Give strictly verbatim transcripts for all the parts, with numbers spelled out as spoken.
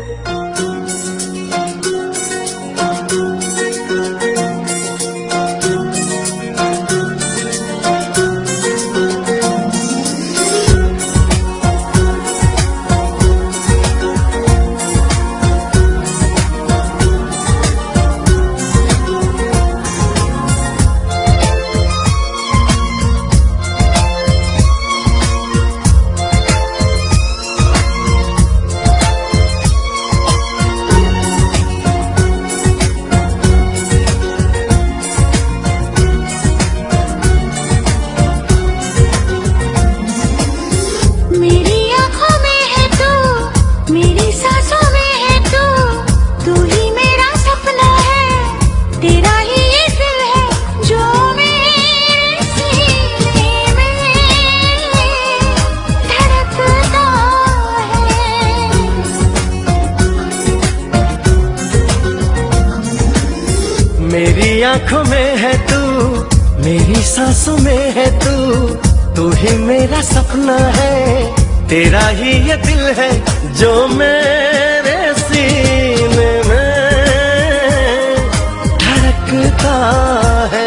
मेरी आंखों में है तू, मेरी सांसों में है तू, तू ही मेरा सपना है, तेरा ही ये दिल है जो मेरे सीने में धड़कता है।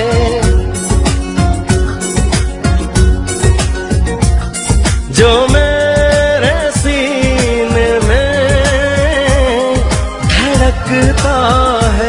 जो मेरे सीने में धड़कता है।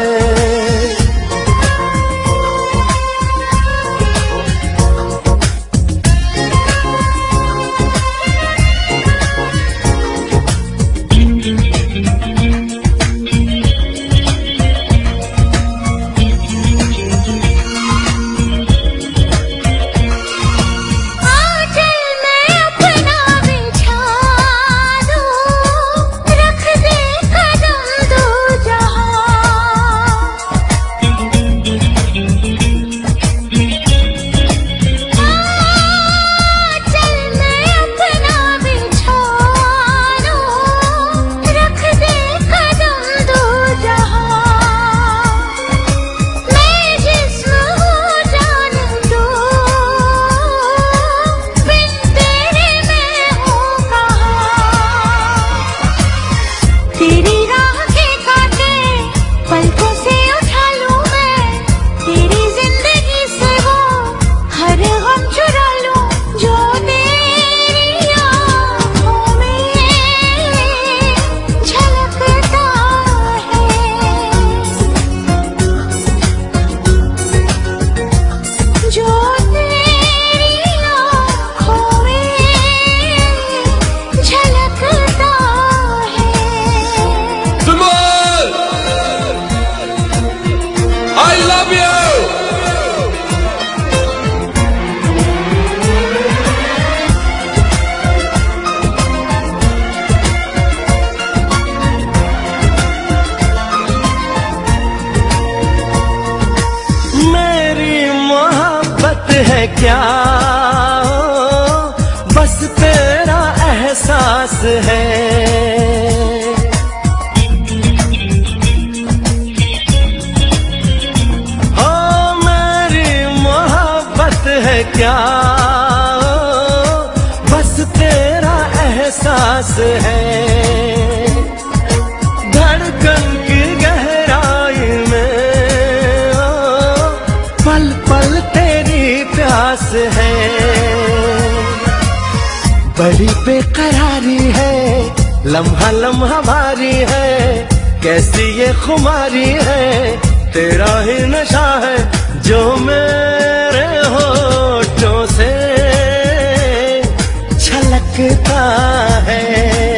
है क्या बस तेरा एहसास है, हो मेरी मोहब्बत है क्या बस तेरा एहसास है। धड़कन की गहराई में पल पल तेरी प्यास है। बड़ी बेकरारी है लम्हा लम्हा भारी है, कैसी ये खुमारी है तेरा ही नशा है जो मेरे होठों से छलकता है।